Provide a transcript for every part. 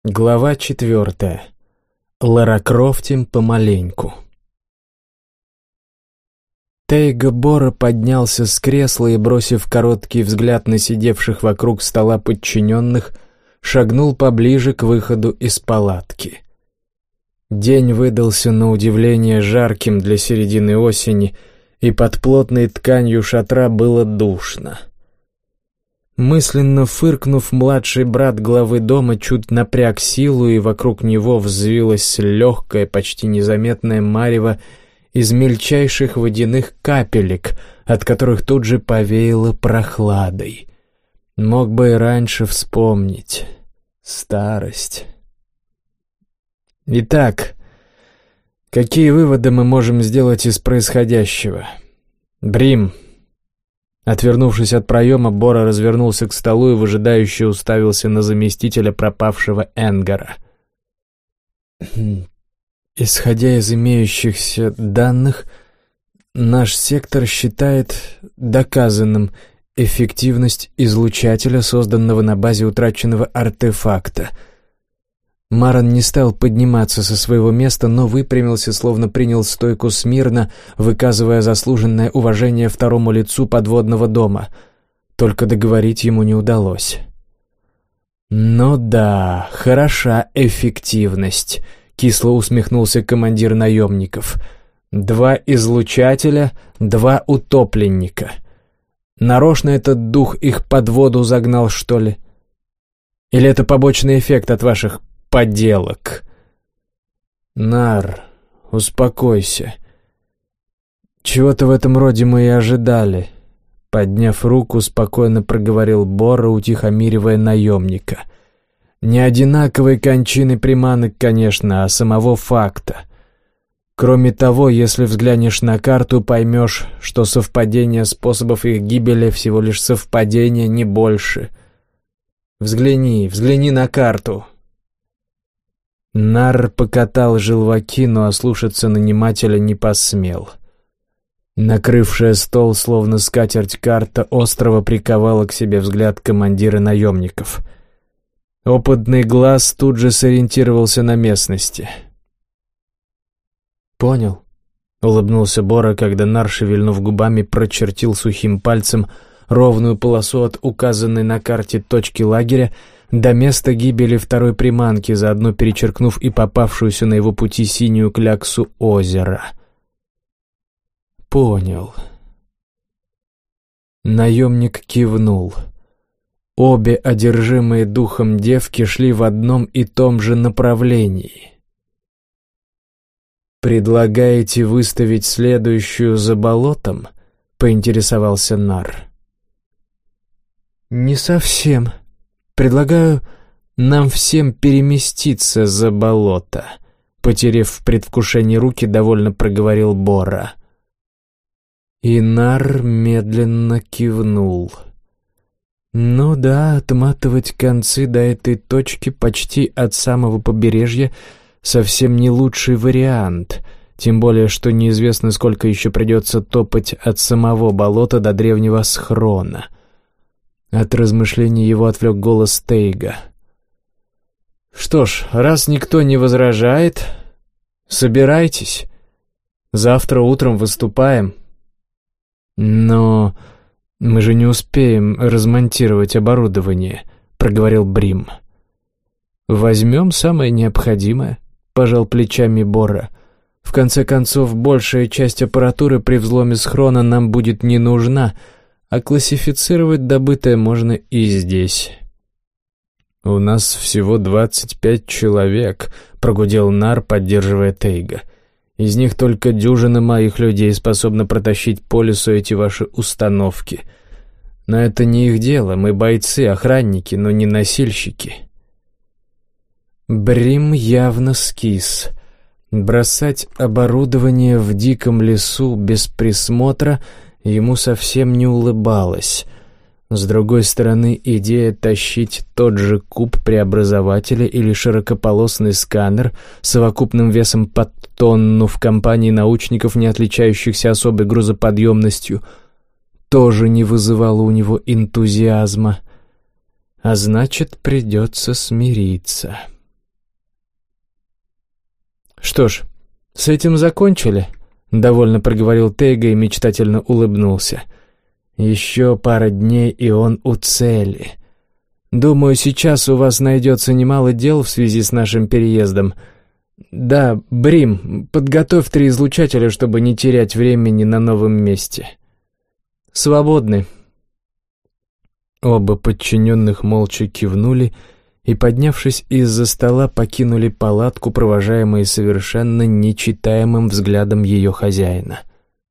Глава 4. Лара Крофтим помаленьку. Тейга Бора поднялся с кресла и, бросив короткий взгляд на сидевших вокруг стола подчиненных, шагнул поближе к выходу из палатки. День выдался на удивление жарким для середины осени, и под плотной тканью шатра было душно. Мысленно фыркнув, младший брат главы дома чуть напряг силу, и вокруг него взвилось легкое, почти незаметное марево из мельчайших водяных капелек, от которых тут же повеяло прохладой. Мог бы и раньше вспомнить. Старость. Итак, какие выводы мы можем сделать из происходящего? Брим. Отвернувшись от проема, Бора развернулся к столу и выжидающе уставился на заместителя пропавшего Энгара. Исходя из имеющихся данных, наш сектор считает доказанным эффективность излучателя, созданного на базе утраченного артефакта. Маран не стал подниматься со своего места, но выпрямился, словно принял стойку смирно, выказывая заслуженное уважение второму лицу подводного дома. Только договорить ему не удалось. «Ну да, хороша эффективность», — кисло усмехнулся командир наемников. «2 излучателя, 2 утопленника. Нарочно этот дух их под воду загнал, что ли? Или это побочный эффект от ваших поделок?» «Нар, успокойся. Чего-то в этом роде мы и ожидали», — подняв руку, спокойно проговорил Бора, утихомиривая наемника. «Не одинаковой кончины приманок, конечно, а самого факта. Кроме того, если взглянешь на карту, поймешь, что совпадение способов их гибели всего лишь совпадение, не больше. Взгляни на карту». Нар покатал желваки, но ослушаться нанимателя не посмел. Накрывшая стол, словно скатерть, карта острова приковала к себе взгляд командира наемников. Опытный глаз тут же сориентировался на местности. «Понял», — улыбнулся Бора, когда Нар, шевельнув губами, прочертил сухим пальцем ровную полосу от указанной на карте точки лагеря до места гибели второй приманки, заодно перечеркнув и попавшуюся на его пути синюю кляксу озера. «Понял». Наемник кивнул. Обе одержимые духом девки шли в одном и том же направлении. «Предлагаете выставить следующую за болотом?» — поинтересовался Нар. «Не совсем. Предлагаю нам всем переместиться за болото», — потеряв в предвкушении руки, довольно проговорил Бора. И Нар медленно кивнул. «Ну да, отматывать концы до этой точки почти от самого побережья совсем не лучший вариант, тем более что неизвестно, сколько еще придется топать от самого болота до древнего схрона». От размышлений его отвлек голос Тейга. «Что ж, раз никто не возражает, собирайтесь. Завтра утром выступаем». «Но мы же не успеем размонтировать оборудование», — проговорил Брим. «Возьмем самое необходимое», — пожал плечами Бора. «В конце концов, большая часть аппаратуры при взломе схрона нам будет не нужна, а классифицировать добытое можно и здесь». «У нас всего 25 человек», — прогудел Нар, поддерживая Тейга. «Из них только дюжина моих людей способна протащить по лесу эти ваши установки. Но это не их дело, мы бойцы, охранники, но не носильщики». Брим явно скис. Бросать оборудование в диком лесу без присмотра ему совсем не улыбалось. С другой стороны, идея тащить тот же куб преобразователя или широкополосный сканер с совокупным весом под тонну в компании научников, не отличающихся особой грузоподъемностью, тоже не вызывала у него энтузиазма. А значит, придется смириться. «Что ж, с этим закончили?» — довольно проговорил Тейга и мечтательно улыбнулся. «Еще пара дней, и он у цели. Думаю, сейчас у вас найдется немало дел в связи с нашим переездом. Да, Брим, подготовь 3 излучателя, чтобы не терять времени на новом месте. Свободны». Оба подчиненных молча кивнули и, поднявшись из-за стола, покинули палатку, провожаемые совершенно нечитаемым взглядом ее хозяина.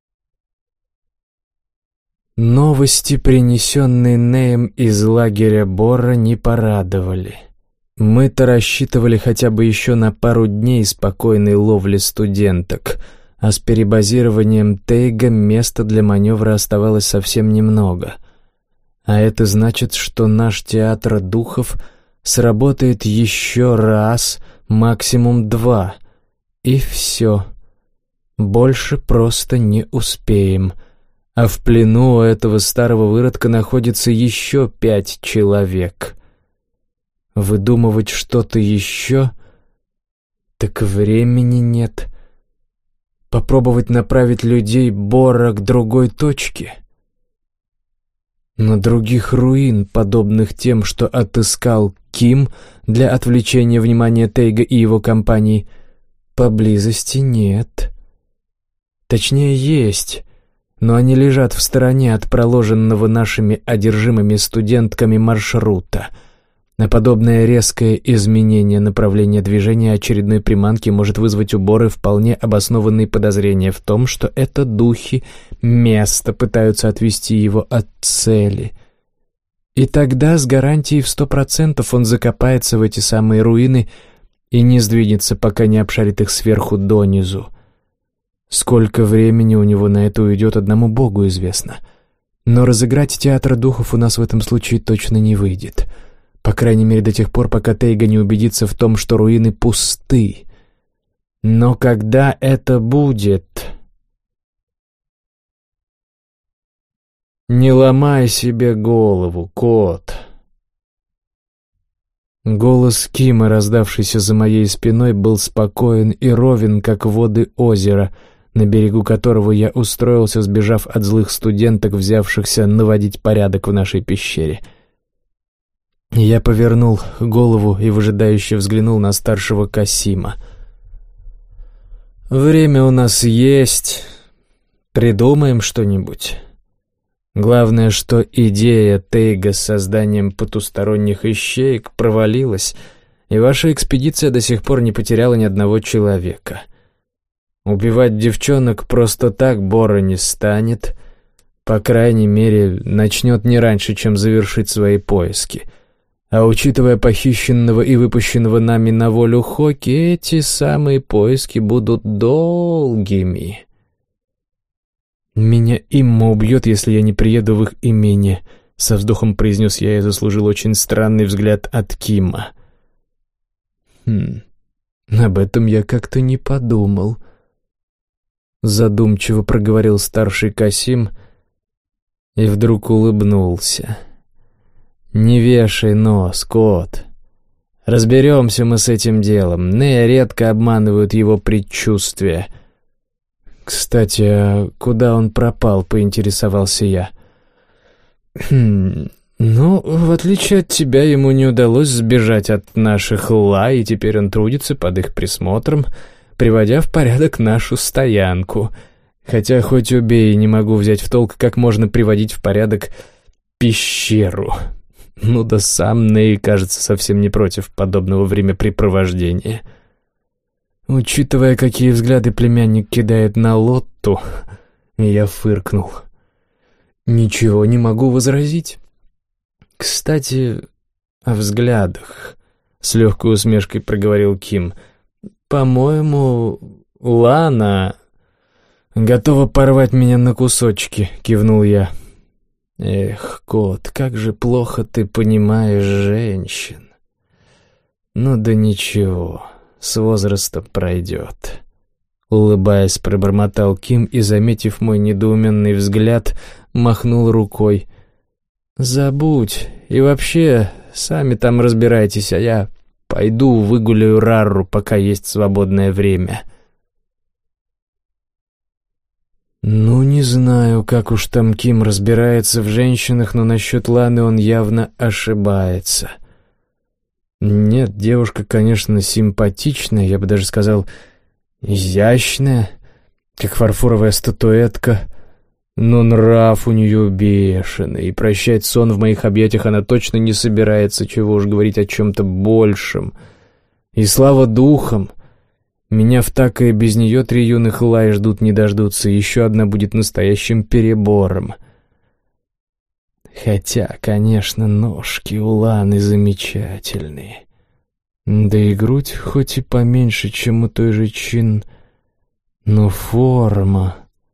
Новости, принесенные Неем из лагеря Борра, не порадовали. Мы-то рассчитывали хотя бы еще на пару дней спокойной ловли студенток, а с перебазированием Тейга места для маневра оставалось совсем немного. А это значит, что наш театр духов сработает еще раз, максимум 2, и все. Больше просто не успеем. А в плену у этого старого выродка находится еще 5 человек. Выдумывать что-то еще? Так времени нет. Попробовать направить людей Борра к другой точке? Но других руин, подобных тем, что отыскал Ким для отвлечения внимания Тейга и его компании, поблизости нет. Точнее, есть, но они лежат в стороне от проложенного нашими одержимыми студентками маршрута. А подобное резкое изменение направления движения очередной приманки может вызвать у Боры вполне обоснованные подозрения в том, что это духи места пытаются отвести его от цели. И тогда с гарантией в 100% он закопается в эти самые руины и не сдвинется, пока не обшарит их сверху донизу. Сколько времени у него на это уйдет, одному Богу известно. Но разыграть театр духов у нас в этом случае точно не выйдет. По крайней мере, до тех пор, пока Тейга не убедится в том, что руины пусты. Но когда это будет? Не ломай себе голову, кот. Голос Кима, раздавшийся за моей спиной, был спокоен и ровен, как воды озера, на берегу которого я устроился, сбежав от злых студенток, взявшихся наводить порядок в нашей пещере. Я повернул голову и выжидающе взглянул на старшего Касима. «Время у нас есть. Придумаем что-нибудь. Главное, что идея Тейга с созданием потусторонних ищеек провалилась, и ваша экспедиция до сих пор не потеряла ни одного человека. Убивать девчонок просто так Бора не станет, по крайней мере, начнет не раньше, чем завершит свои поиски. А учитывая похищенного и выпущенного нами на волю Хоки, эти самые поиски будут долгими. «Меня Имма убьет, если я не приеду в их имение», — со вздохом произнес я и заслужил очень странный взгляд от Кима. Об этом я как-то не подумал. Задумчиво проговорил старший Касим и вдруг улыбнулся. «Не вешай нос, кот. Разберемся мы с этим делом. Нея редко обманывают его предчувствия». «Кстати, а куда он пропал?» — поинтересовался я. «Ну, в отличие от тебя, ему не удалось сбежать от наших ла, и теперь он трудится под их присмотром, приводя в порядок нашу стоянку. Хотя хоть убей, не могу взять в толк, как можно приводить в порядок пещеру. Ну да сам Ней, кажется, совсем не против подобного времяпрепровождения». Учитывая, какие взгляды племянник кидает на Лотту, я фыркнул. «Ничего не могу возразить. Кстати, о взглядах», — с легкой усмешкой проговорил Ким. «По-моему, Лана готова порвать меня на кусочки», — кивнул я. «Эх, кот, как же плохо ты понимаешь женщин. Ну да ничего, с возрастом пройдет». Улыбаясь, пробормотал Ким и, заметив мой недоуменный взгляд, махнул рукой. «Забудь, и вообще, сами там разбирайтесь, а я Пойду выгуляю Рарру, пока есть свободное время. Ну, не знаю, как уж там Ким разбирается в женщинах, но насчет Ланы он явно ошибается. Нет, девушка, конечно, симпатичная, я бы даже сказал, изящная, как фарфоровая статуэтка, но нрав у нее бешеный, и прощать сон в моих объятиях она точно не собирается, чего уж говорить о чем-то большем. И слава духам, меня в так и без нее 3 юных Лай ждут не дождутся, и еще одна будет настоящим перебором. Хотя, конечно, ножки у Ланы замечательные. Да и грудь хоть и поменьше, чем у той же Чин, но форма...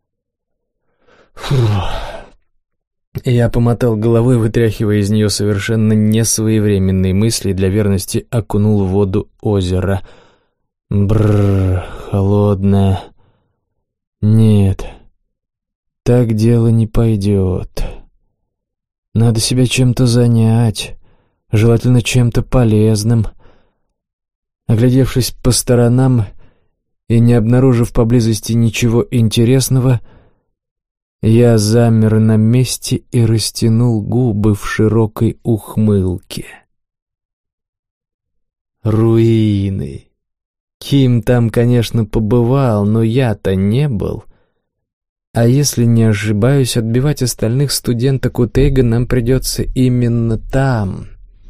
Фух. Я помотал головой, вытряхивая из нее совершенно несвоевременные мысли, и для верности окунул в воду озера. Бррр, холодная. Нет, так дело не пойдет. Надо себя чем-то занять, желательно чем-то полезным. Оглядевшись по сторонам и не обнаружив поблизости ничего интересного, я замер на месте и растянул губы в широкой ухмылке. Руины. Ким там, конечно, побывал, но я-то не был. А если не ошибаюсь, отбивать остальных студенток у Тейга нам придется именно там.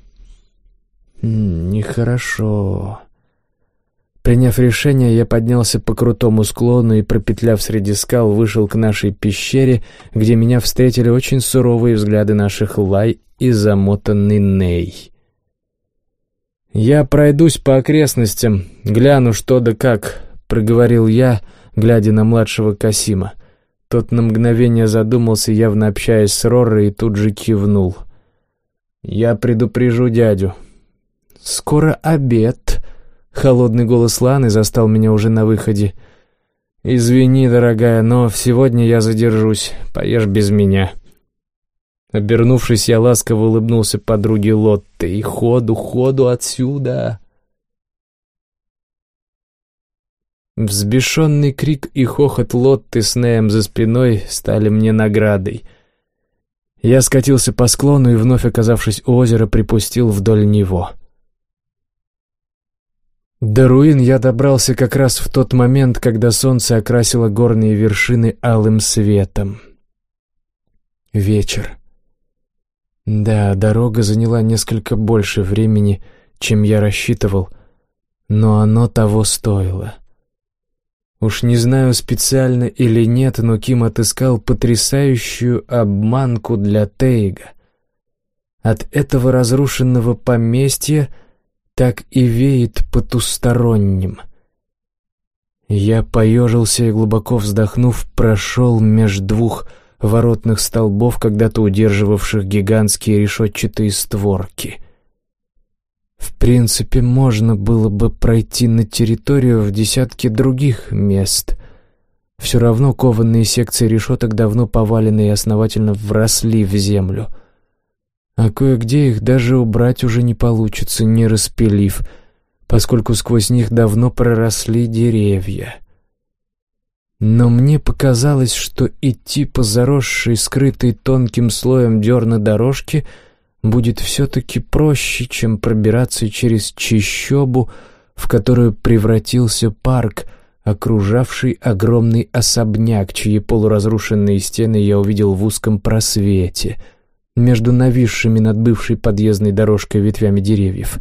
Нехорошо. Приняв решение, я поднялся по крутому склону и, пропетляв среди скал, вышел к нашей пещере, где меня встретили очень суровые взгляды наших Лай и замотанный Ней. «Я пройдусь по окрестностям, гляну что да как», — проговорил я, глядя на младшего Касима. Тот на мгновение задумался, явно общаясь с Ророй, и тут же кивнул. «Я предупрежу дядю». «Скоро обед», — холодный голос Ланы застал меня уже на выходе. «Извини, дорогая, но сегодня я задержусь, поешь без меня». Обернувшись, я ласково улыбнулся подруге Лотте. «И ходу отсюда!» Взбешенный крик и хохот Лотты с Неем за спиной стали мне наградой. Я скатился по склону и, вновь оказавшись у озера, припустил вдоль него. До руин я добрался как раз в тот момент, когда солнце окрасило горные вершины алым светом. Вечер. Да, дорога заняла несколько больше времени, чем я рассчитывал, но оно того стоило. Уж не знаю, специально или нет, но Ким отыскал потрясающую обманку для Тейга. От этого разрушенного поместья так и веет потусторонним. Я поежился и, глубоко вздохнув, прошел меж 2 воротных столбов, когда-то удерживавших гигантские решетчатые створки. В принципе, можно было бы пройти на территорию в десятки других мест. Все равно кованые секции решеток давно повалены и основательно вросли в землю. А кое-где их даже убрать уже не получится, не распилив, поскольку сквозь них давно проросли деревья. Но мне показалось, что идти по заросшей, скрытой тонким слоем дерна дорожке будет все-таки проще, чем пробираться через чащобу, в которую превратился парк, окружавший огромный особняк, чьи полуразрушенные стены я увидел в узком просвете между нависшими над бывшей подъездной дорожкой ветвями деревьев.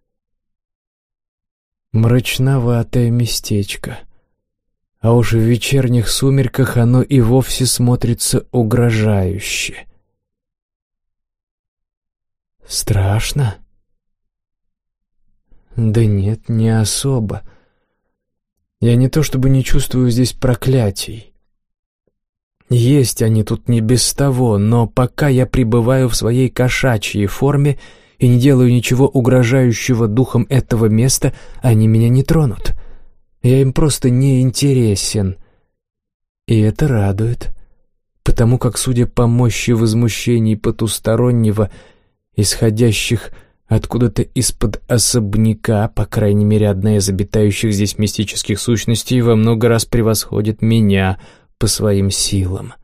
Мрачноватое местечко. А уж в вечерних сумерках оно и вовсе смотрится угрожающе. Страшно? Да нет, не особо. Я не то чтобы не чувствую здесь проклятий. Есть они тут не без того, но пока я пребываю в своей кошачьей форме и не делаю ничего угрожающего духом этого места, они меня не тронут. Я им просто не интересен. И это радует, потому как, судя по мощи возмущений потустороннего, исходящих Откуда-то из-под особняка, по крайней мере, одна из обитающих здесь мистических сущностей во много раз превосходит меня по своим силам.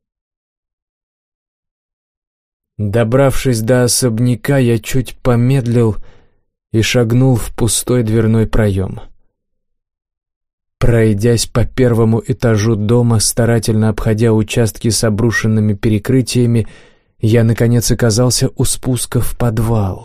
Добравшись до особняка, я чуть помедлил и шагнул в пустой дверной проем. Пройдясь по первому этажу дома, старательно обходя участки с обрушенными перекрытиями, я, наконец, оказался у спуска в подвал.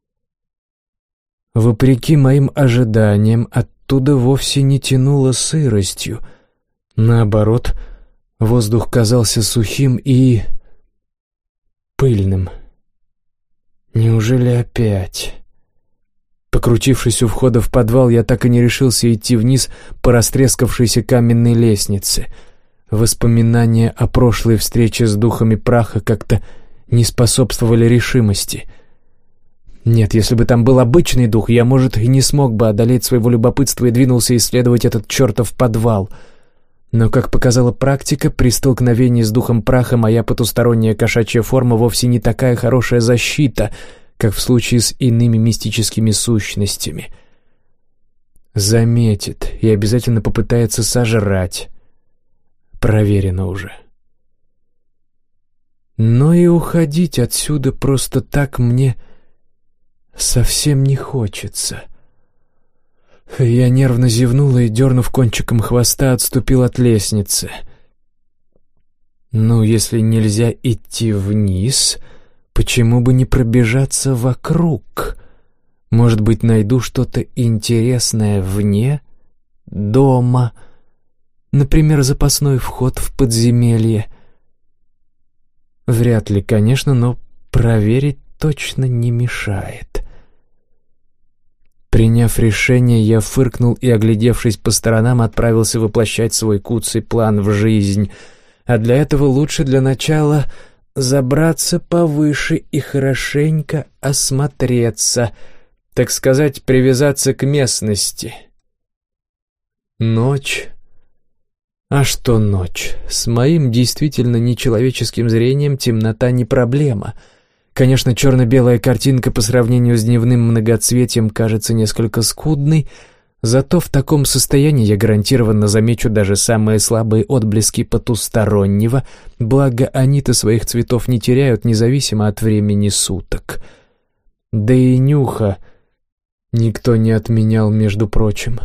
Вопреки моим ожиданиям, оттуда вовсе не тянуло сыростью. Наоборот, воздух казался сухим и пыльным. Неужели опять? Покрутившись у входа в подвал, я так и не решился идти вниз по растрескавшейся каменной лестнице. Воспоминания о прошлой встрече с духами праха как-то не способствовали решимости. Нет, если бы там был обычный дух, я, может, и не смог бы одолеть своего любопытства и двинулся исследовать этот чертов подвал. Но, как показала практика, при столкновении с духом праха моя потусторонняя кошачья форма вовсе не такая хорошая защита, как в случае с иными мистическими сущностями. Заметит и обязательно попытается сожрать. Проверено уже. Но и уходить отсюда просто так мне совсем не хочется. Я нервно зевнула и, дернув кончиком хвоста, отступил от лестницы. Ну, если нельзя идти вниз, почему бы не пробежаться вокруг? Может быть, найду что-то интересное вне дома, например, запасной вход в подземелье. Вряд ли, конечно, но проверить точно не мешает. Приняв решение, я фыркнул и, оглядевшись по сторонам, отправился воплощать свой куцый план в жизнь. А для этого лучше для начала забраться повыше и хорошенько осмотреться, так сказать, привязаться к местности. Ночь. А что ночь? С моим действительно нечеловеческим зрением темнота не проблема. Конечно, черно-белая картинка по сравнению с дневным многоцветием кажется несколько скудной, зато в таком состоянии я гарантированно замечу даже самые слабые отблески потустороннего, благо они-то своих цветов не теряют независимо от времени суток. Да и нюха никто не отменял, между прочим.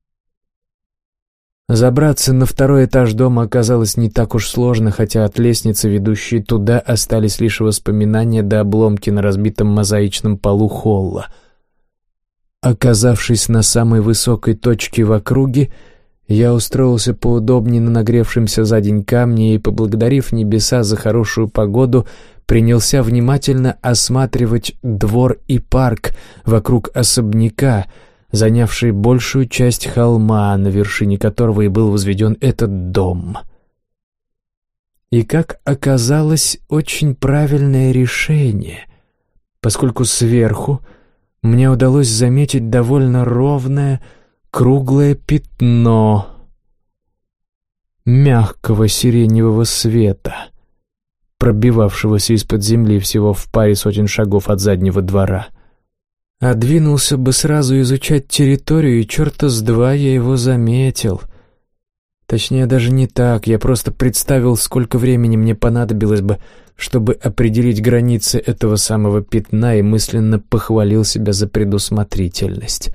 Забраться на второй этаж дома оказалось не так уж сложно, хотя от лестницы, ведущей туда, остались лишь воспоминания до обломки на разбитом мозаичном полу холла. Оказавшись на самой высокой точке в округе, я устроился поудобнее на нагревшемся за день камне и, поблагодарив небеса за хорошую погоду, принялся внимательно осматривать двор и парк вокруг особняка, занявший большую часть холма, на вершине которого и был возведен этот дом. И, как оказалось, очень правильное решение, поскольку сверху мне удалось заметить довольно ровное круглое пятно мягкого сиреневого света, пробивавшегося из-под земли всего в паре сотен шагов от заднего двора. А двинулся бы сразу изучать территорию, и черта с два я его заметил. Точнее, даже не так, я просто представил, сколько времени мне понадобилось бы, чтобы определить границы этого самого пятна, и мысленно похвалил себя за предусмотрительность.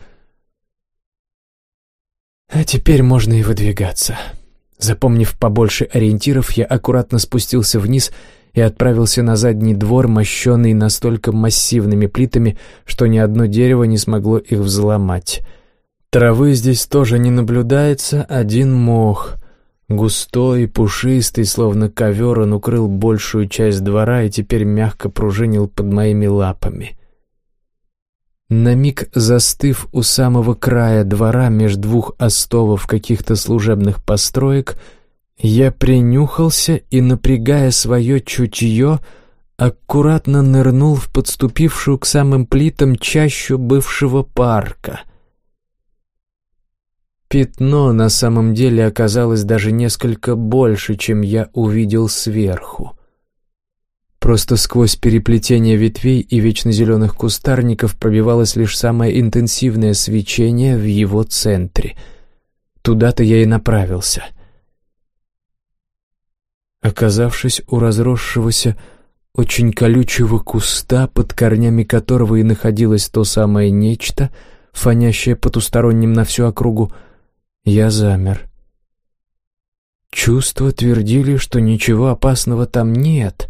А теперь можно и выдвигаться. Запомнив побольше ориентиров, я аккуратно спустился вниз и отправился на задний двор, мощенный настолько массивными плитами, что ни одно дерево не смогло их взломать. Травы здесь тоже не наблюдается, один мох. Густой и пушистый, словно ковер, он укрыл большую часть двора и теперь мягко пружинил под моими лапами. На миг застыв у самого края двора меж двух остовов каких-то служебных построек, я принюхался и, напрягая свое чутье, аккуратно нырнул в подступившую к самым плитам чащу бывшего парка. Пятно на самом деле оказалось даже несколько больше, чем я увидел сверху. Просто сквозь переплетение ветвей и вечно зеленых кустарников пробивалось лишь самое интенсивное свечение в его центре. Туда-то я и направился. Оказавшись у разросшегося, очень колючего куста, под корнями которого и находилось то самое нечто, фонящее потусторонним на всю округу, я замер. Чувства твердили, что ничего опасного там нет.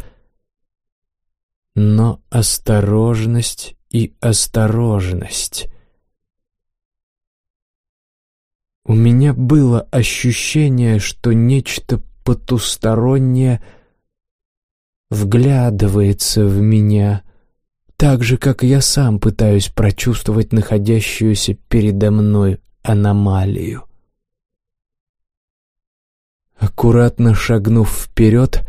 Но осторожность и осторожность. У меня было ощущение, что нечто потустороннее вглядывается в меня, так же, как я сам пытаюсь прочувствовать находящуюся передо мной аномалию. Аккуратно шагнув вперед,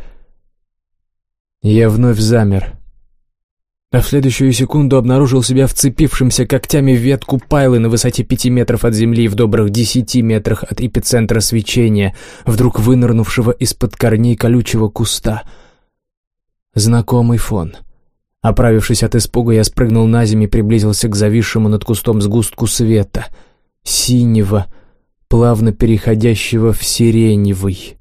я вновь замер, а в следующую секунду обнаружил себя вцепившимся когтями в ветку пайлы на высоте 5 метров от земли и в добрых 10 метрах от эпицентра свечения, вдруг вынырнувшего из-под корней колючего куста. Знакомый фон. Оправившись от испуга, я спрыгнул на землю и приблизился к зависшему над кустом сгустку света, синего, плавно переходящего в сиреневый.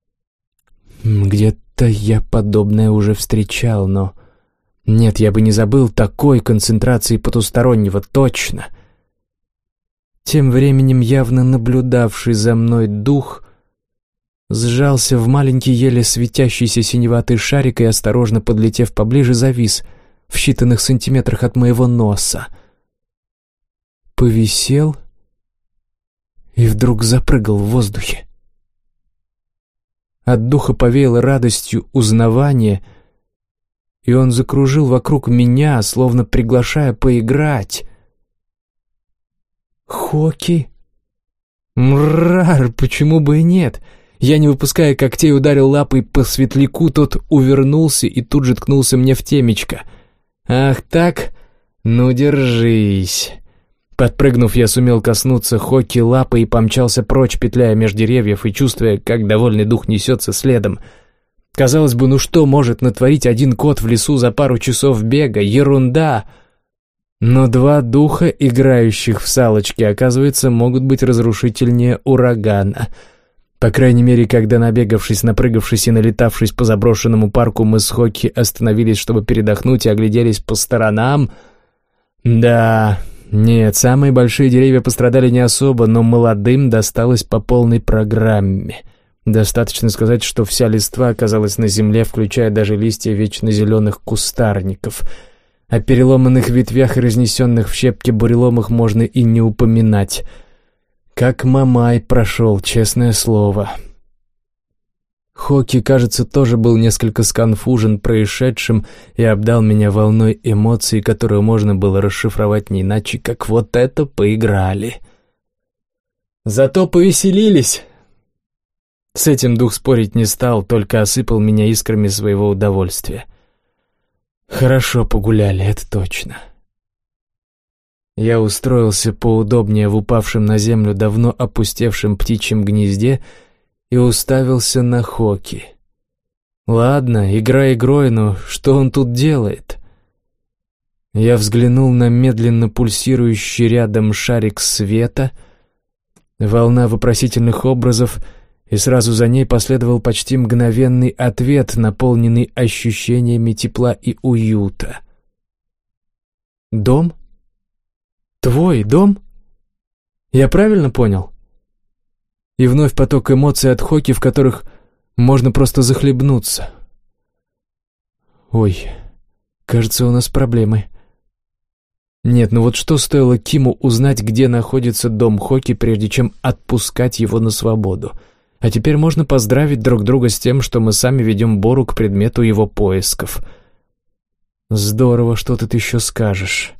Где-то я подобное уже встречал, но... Нет, я бы не забыл такой концентрации потустороннего, точно. Тем временем явно наблюдавший за мной дух сжался в маленький еле светящийся синеватый шарик и, осторожно подлетев поближе, завис в считанных сантиметрах от моего носа. Повисел и вдруг запрыгал в воздухе. От духа повеяло радостью узнавания, и он закружил вокруг меня, словно приглашая поиграть. Хоки? Мрар, почему бы и нет? Я, не выпуская когтей, ударил лапой по светляку, тот увернулся и тут же ткнулся мне в темечко. Ах так? Ну, держись. Подпрыгнув, я сумел коснуться Хоки лапы и помчался прочь, петляя меж деревьев и чувствуя, как довольный дух несется следом. Казалось бы, ну что может натворить один кот в лесу за пару часов бега? Ерунда! Но два духа, играющих в салочки, оказывается, могут быть разрушительнее урагана. По крайней мере, когда, набегавшись, напрыгавшись и налетавшись по заброшенному парку, мы с Хоки остановились, чтобы передохнуть, и огляделись по сторонам. Да, нет, самые большие деревья пострадали не особо, но молодым досталось по полной программе. Достаточно сказать, что вся листва оказалась на земле, включая даже листья вечно зеленых кустарников. О переломанных ветвях и разнесенных в щепки буреломах можно и не упоминать. Как Мамай прошел, честное слово. Хоки, кажется, тоже был несколько сконфужен происшедшим и обдал меня волной эмоций, которую можно было расшифровать не иначе, как вот это поиграли. Зато повеселились. С этим дух спорить не стал, только осыпал меня искрами своего удовольствия. Хорошо погуляли, это точно. Я устроился поудобнее в упавшем на землю давно опустевшем птичьем гнезде и уставился на Хоки. Ладно, игра игрой, но что он тут делает? Я взглянул на медленно пульсирующий рядом шарик света, волна вопросительных образов, и сразу за ней последовал почти мгновенный ответ, наполненный ощущениями тепла и уюта. «Дом? Твой дом? Я правильно понял?» И вновь поток эмоций от Хоки, в которых можно просто захлебнуться. «Ой, кажется, у нас проблемы». Нет, ну вот что стоило Киму узнать, где находится дом Хоки, прежде чем отпускать его на свободу? А теперь можно поздравить друг друга с тем, что мы сами ведем Бору к предмету его поисков. Здорово, что тут еще скажешь.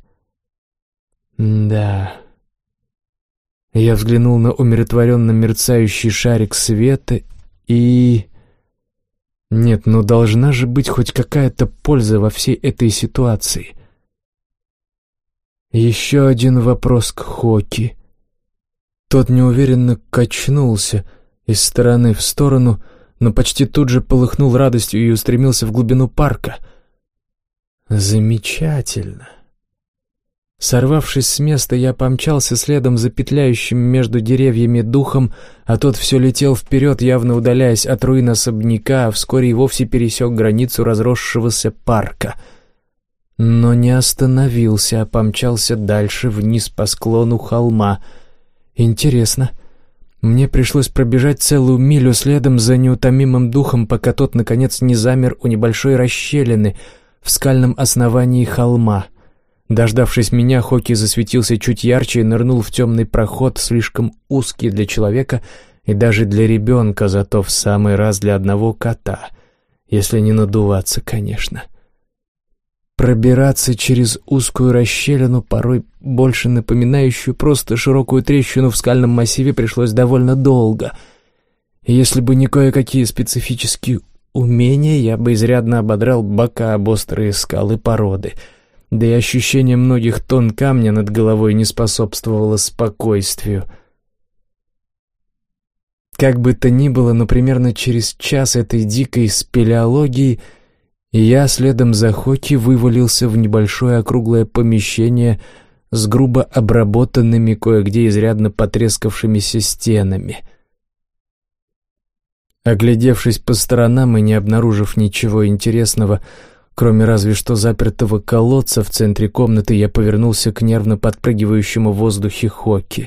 Да. Я взглянул на умиротворенно мерцающий шарик света и... Нет, ну должна же быть хоть какая-то польза во всей этой ситуации. Еще один вопрос к Хоки. Тот неуверенно качнулся из стороны в сторону, но почти тут же полыхнул радостью и устремился в глубину парка — Замечательно. Сорвавшись с места, я помчался следом за петляющим между деревьями духом, а тот все летел вперед, явно удаляясь от руин особняка, а вскоре и вовсе пересек границу разросшегося парка. Но не остановился, а помчался дальше, вниз по склону холма. Интересно, мне пришлось пробежать целую милю следом за неутомимым духом, пока тот, наконец, не замер у небольшой расщелины в скальном основании холма. Дождавшись меня, Хоки засветился чуть ярче и нырнул в темный проход, слишком узкий для человека и даже для ребенка, зато в самый раз для одного кота, если не надуваться, конечно. Пробираться через узкую расщелину, порой больше напоминающую просто широкую трещину в скальном массиве, пришлось довольно долго. И если бы не кое-какие специфические умения, я бы изрядно ободрал бока об острые скалы породы. Да и ощущение многих тонн камня над головой не способствовало спокойствию. Как бы то ни было, но примерно через час этой дикой спелеологии я следом за Хоки вывалился в небольшое округлое помещение с грубо обработанными, кое-где изрядно потрескавшимися стенами. Оглядевшись по сторонам и не обнаружив ничего интересного, кроме разве что запертого колодца в центре комнаты, я повернулся к нервно подпрыгивающему в воздухе Хоки.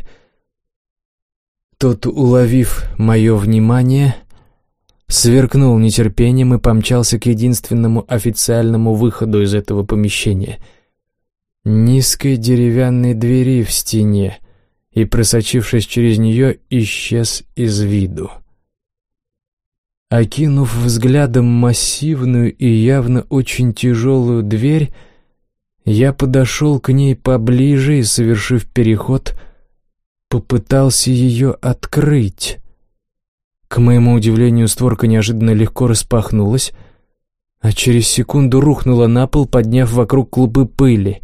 Тот, уловив мое внимание, сверкнул нетерпением и помчался к единственному официальному выходу из этого помещения — низкой деревянной двери в стене, и, просочившись через нее, исчез из виду. Окинув взглядом массивную и явно очень тяжелую дверь, я подошел к ней поближе и, совершив переход, попытался ее открыть. К моему удивлению, створка неожиданно легко распахнулась, а через секунду рухнула на пол, подняв вокруг клубы пыли.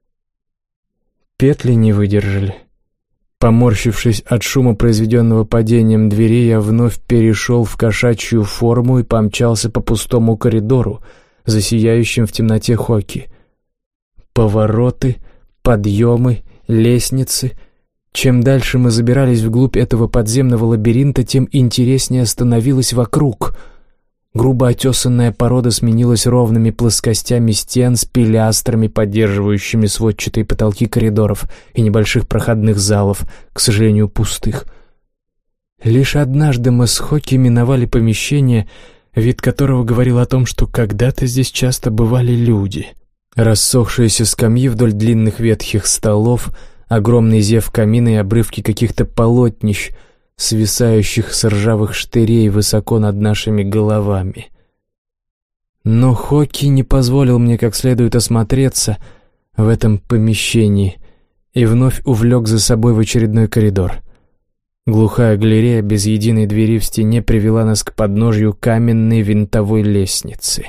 Петли не выдержали. Поморщившись от шума, произведенного падением двери, я вновь перешел в кошачью форму и помчался по пустому коридору, за сияющим в темноте Хоки. Повороты, подъемы, лестницы. Чем дальше мы забирались вглубь этого подземного лабиринта, тем интереснее становилось вокруг. Грубо отесанная порода сменилась ровными плоскостями стен с пилястрами, поддерживающими сводчатые потолки коридоров и небольших проходных залов, к сожалению, пустых. Лишь однажды мы с Хоки миновали помещение, вид которого говорил о том, что когда-то здесь часто бывали люди. Рассохшиеся скамьи вдоль длинных ветхих столов, огромный зев камина и обрывки каких-то полотнищ, свисающих с ржавых штырей высоко над нашими головами. Но Хоки не позволил мне как следует осмотреться в этом помещении и вновь увлек за собой в очередной коридор. Глухая галерея без единой двери в стене привела нас к подножью каменной винтовой лестницы.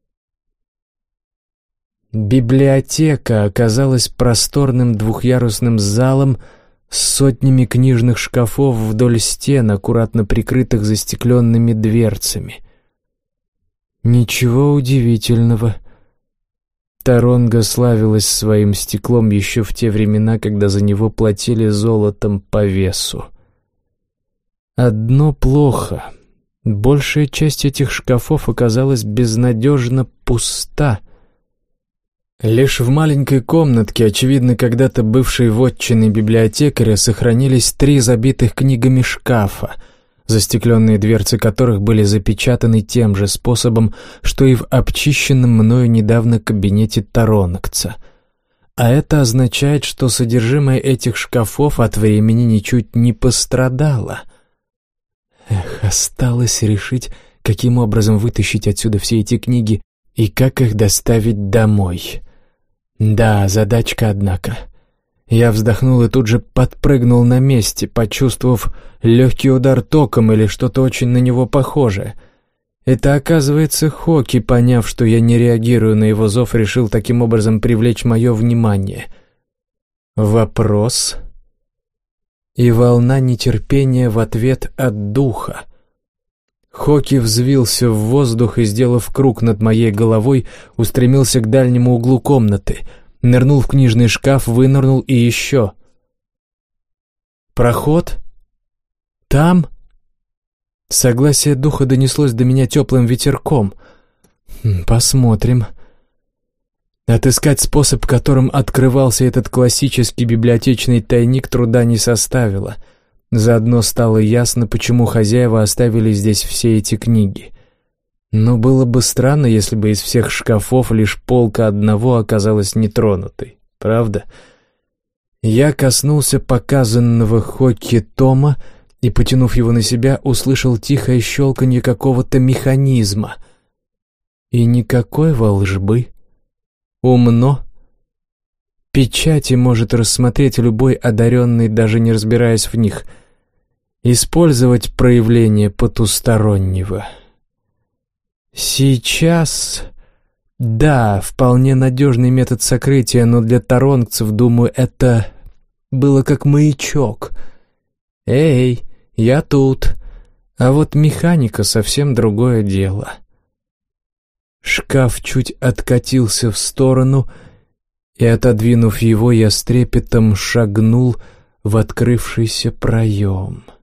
Библиотека оказалась просторным двухъярусным залом с сотнями книжных шкафов вдоль стен, аккуратно прикрытых застекленными дверцами. Ничего удивительного. Таронга славилась своим стеклом еще в те времена, когда за него платили золотом по весу. Одно плохо. Большая часть этих шкафов оказалась безнадежно пуста. Лишь в маленькой комнатке, очевидно, когда-то бывшей вотчиной библиотекаря, сохранились 3 забитых книгами шкафа, застекленные дверцы которых были запечатаны тем же способом, что и в обчищенном мною недавно кабинете Таронгца. А это означает, что содержимое этих шкафов от времени ничуть не пострадало. Осталось решить, каким образом вытащить отсюда все эти книги и как их доставить домой. Да, задачка, однако. Я вздохнул и тут же подпрыгнул на месте, почувствовав легкий удар током или что-то очень на него похожее. Это, оказывается, Хоки, поняв, что я не реагирую на его зов, решил таким образом привлечь мое внимание. Вопрос и волна нетерпения в ответ от духа. Хоки взвился в воздух и, сделав круг над моей головой, устремился к дальнему углу комнаты, нырнул в книжный шкаф, вынырнул и еще. «Проход? Там?» Согласие духа донеслось до меня теплым ветерком. «Посмотрим». Отыскать способ, которым открывался этот классический библиотечный тайник, труда не составило. Заодно стало ясно, почему хозяева оставили здесь все эти книги. Но было бы странно, если бы из всех шкафов лишь полка одного оказалась нетронутой, правда? Я коснулся показанного Хоки тома и, потянув его на себя, услышал тихое щелканье какого-то механизма. И никакой волжбы. Умно. Печати может рассмотреть любой одаренный, даже не разбираясь в них. Использовать проявление потустороннего. Сейчас... Да, вполне надежный метод сокрытия, но для таронгцев, думаю, это было как маячок. «Эй, я тут!» А вот механика совсем другое дело. Шкаф чуть откатился в сторону, и, отодвинув его, я с трепетом шагнул в открывшийся проем.